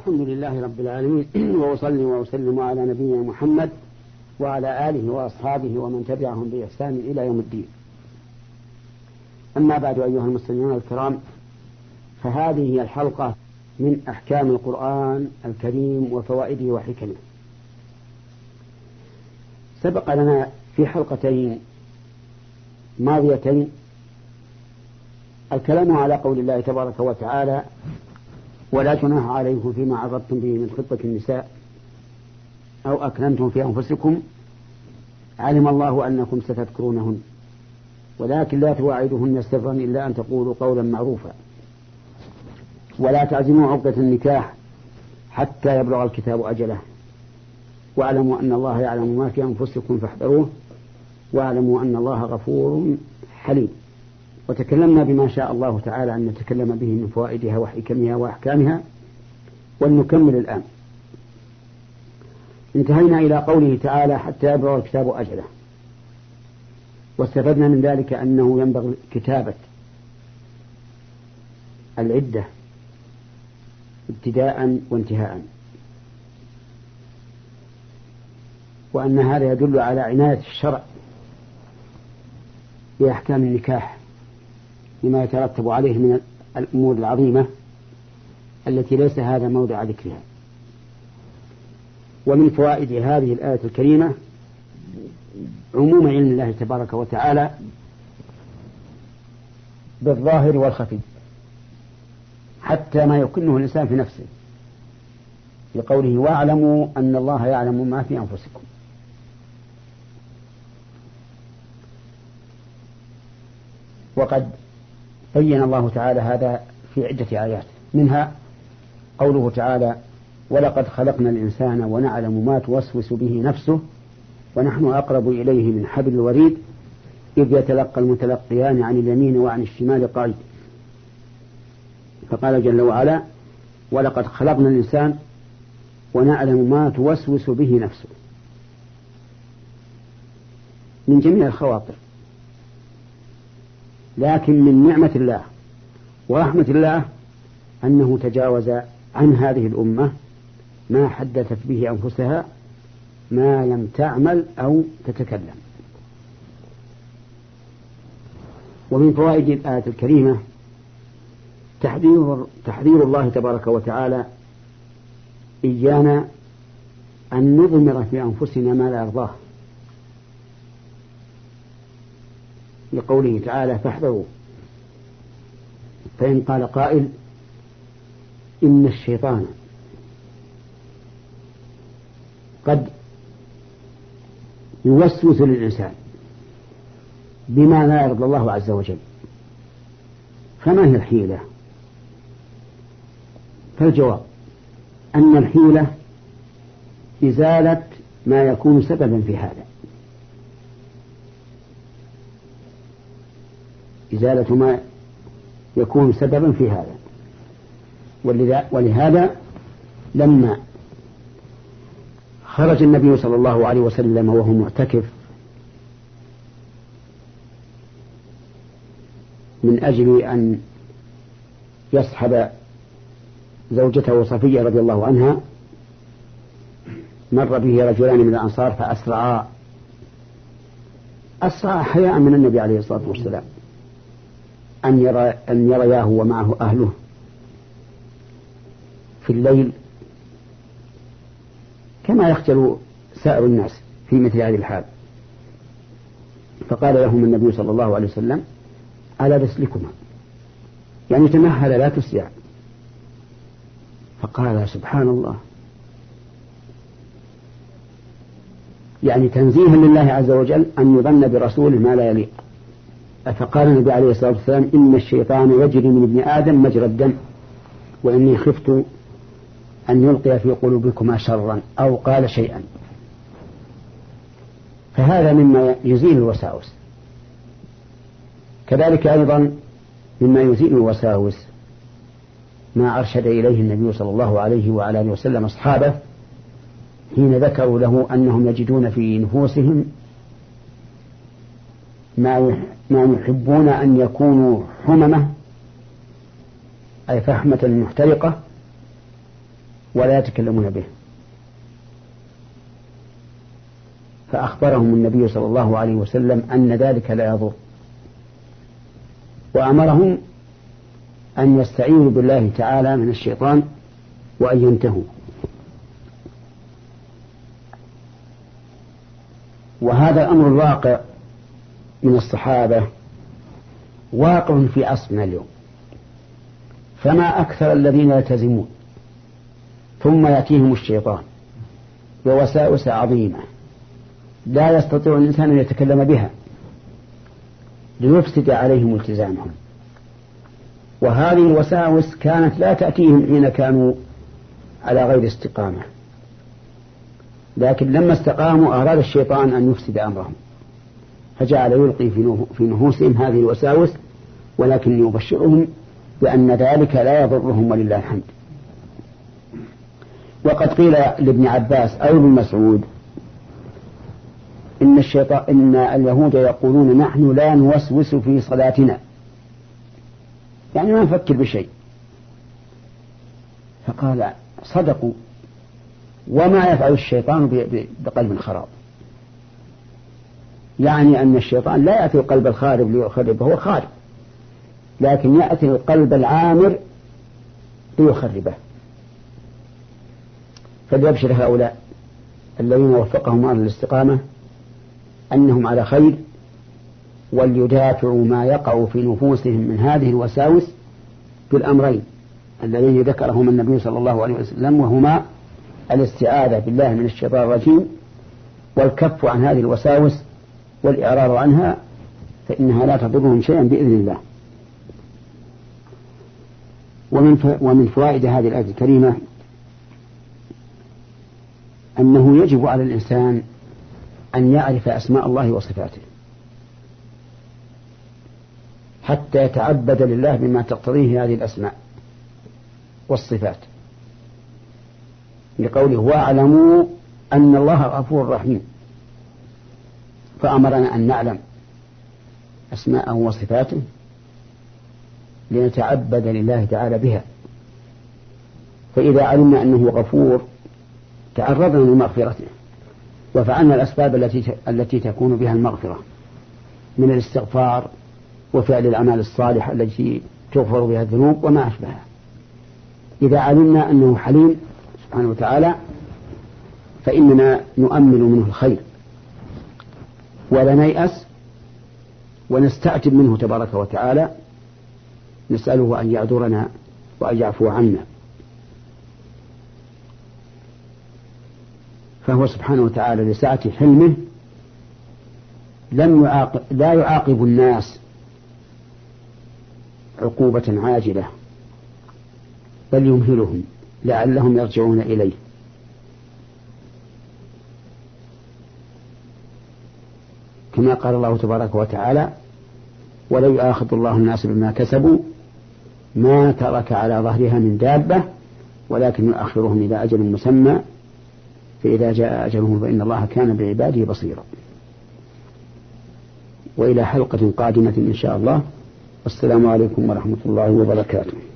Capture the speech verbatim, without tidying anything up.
الحمد لله رب العالمين وأصلي وأسلم على نبينا محمد وعلى آله وأصحابه ومن تبعهم بإحسان إلى يوم الدين. أما بعد، أيها المستمعون الكرام، فهذه هي الحلقة من أحكام القرآن الكريم وفوائده وحكمه. سبق لنا في حلقتين ماضيتين الكلام على قول الله تبارك وتعالى: ولا جناح عليكم فيما عرضتم به من خطبة النساء أو أكننتم في أنفسكم علم الله أنكم ستذكرونهن ولكن لا تواعدوهن سرا إلا أن تقولوا قولا معروفا ولا تعزموا عقدة النكاح حتى يبلغ الكتاب أجله واعلموا أن الله يعلم ما في أنفسكم فاحذروه واعلموا أن الله غفور حليم. وتكلمنا بما شاء الله تعالى أن نتكلم به من فوائدها وحكمها وأحكامها، ونكمل الآن. انتهينا إلى قوله تعالى: حتى يبلغ الكتاب أجله، واستفدنا من ذلك أنه ينبغي كتابة العدة ابتداء وانتهاء، وأن هذا يدل على عناية الشرع بأحكام النكاح لما يترتب عليه من الأمور العظيمة التي ليس هذا موضع ذكرها. ومن فوائد هذه الآية الكريمة عموم علم الله تبارك وتعالى بالظاهر والخفي حتى ما يكنه الإنسان في نفسه، لقوله: واعلموا أن الله يعلم ما في أنفسكم. وقد بين الله تعالى هذا في عدة آيات، منها قوله تعالى: ولقد خلقنا الإنسان ونعلم ما توسوس به نفسه ونحن أقرب إليه من حبل الوريد إذ يتلقى المتلقيان عن اليمين وعن الشمال قعيد. فقال جل وعلا: ولقد خلقنا الإنسان ونعلم ما توسوس به نفسه، من جميع الخواطر. لكن من نعمة الله ورحمة الله أنه تجاوز عن هذه الأمة ما حدثت به أنفسها ما لم تعمل أو تتكلم. ومن فوائد الآية الكريمة تحذير, تحذير الله تبارك وتعالى إيانا أن نضمر في أنفسنا ما لا يرضاه، لقوله تعالى: فاحذروا. فإن قال قائل: إن الشيطان قد يوسوس للإنسان بما لا يرضى الله عز وجل، فما هي الحيلة؟ فالجواب أن الحيلة إزالة ما يكون سببا في هذا، إزالة ما يكون سببا في هذا. ولهذا لما خرج النبي صلى الله عليه وسلم وهو معتكف من أجل أن يصحب زوجته صفية رضي الله عنها، مر به رجلان من الأنصار فأسرعا أسرع حياء من النبي عليه الصلاة والسلام أن يرى أن يرياه ومعه أهله في الليل كما يخجل سائر الناس في مثل هذه الحال. فقال لهم النبي صلى الله عليه وسلم: على رسلكما، يعني تمهل لا تسرع. فقال: سبحان الله، يعني تنزيها لله عز وجل أن يظن برسوله ما لا يليق. فقال النبي عليه الصلاة والسلام: إن الشيطان يجري من ابن آدم مجرى الدم وإني خفت أن يلقي في قلوبكما شرا، أو قال شيئا. فهذا مما يزيل الوساوس. كذلك أيضا مما يزيل الوساوس ما أرشد إليه النبي صلى الله عليه وعلى آله وسلم أصحابه حين ذكروا له أنهم يجدون في نفوسهم ما ما يحبون أن يكونوا حممة، أي فحمة محترقة، ولا يتكلمون به. فأخبرهم النبي صلى الله عليه وسلم أن ذلك لا يضر، وأمرهم أن يستعيذوا بالله تعالى من الشيطان وأن ينتهوا. وهذا الأمر الواقع من الصحابة واقع في عصرنا اليوم، فما أكثر الذين يلتزمون ثم يأتيهم الشيطان بوساوس عظيمة لا يستطيع الإنسان أن يتكلم بها ليفسد عليهم التزامهم. وهذه الوساوس كانت لا تأتيهم حين كانوا على غير استقامة، لكن لما استقاموا أراد الشيطان أن يفسد أمرهم فجعل يلقي في نفوسهم هذه الوساوس، ولكن يبشرهم بأن ذلك لا يضرهم ولله الحمد. وقد قيل لابن عباس أو ابن مسعود إن الشيطان إن اليهود يقولون نحن لا نوسوس في صلاتنا، يعني ما نفكر بشيء. فقال صدقوا، وما يفعل الشيطان بقلب خراب، يعني أن الشيطان لا يأتي القلب الخارب ليخربه، هو خارب، لكن يأتي القلب العامر ليخربه. فليبشر هؤلاء الذين وفقهم على الاستقامة أنهم على خير، وليدافعوا ما يقع في نفوسهم من هذه الوساوس بالأمرين الذين ذكرهما النبي صلى الله عليه وسلم، وهما الاستعاذة بالله من الشيطان الرجيم والكف عن هذه الوساوس والإعراض عنها، فإنها لا تضرهم شيئا بإذن الله. ومن ومن فوائد هذه الآية الكريمة أنه يجب على الإنسان أن يعرف أسماء الله وصفاته حتى يتعبد لله بما تقتضيه هذه الأسماء والصفات، لقوله واعلموا أن الله غفور رحيم، فأمرنا أن نعلم أسماءه وصفاته لنتعبد لله تعالى بها. فإذا علمنا أنه غفور تعرضنا لمغفرته وفعلنا الأسباب التي التي تكون بها المغفرة من الاستغفار وفعل الأعمال الصالحة التي تغفر بها الذنوب وما أشبهها. إذا علمنا أنه حليم سبحانه وتعالى فإننا نؤمل منه الخير ولا نيأس، ونستعجب منه تبارك وتعالى، نسأله أن يعذرنا وأن يعفو عنا. فهو سبحانه وتعالى لسعة حلمه لم يعاقب لا يعاقب الناس عقوبة عاجلة، بل يمهلهم لعلهم يرجعون إليه. كما قال الله تبارك وتعالى ولو يؤاخذ الله الناس بما كسبوا ما ترك على ظهرها من دابة ولكن يؤخرهم إلى أجل مسمى فإذا جاء أجلهم فإن الله كان بعباده بصيرا. وإلى حلقة قادمة إن شاء الله، والسلام عليكم ورحمة الله وبركاته.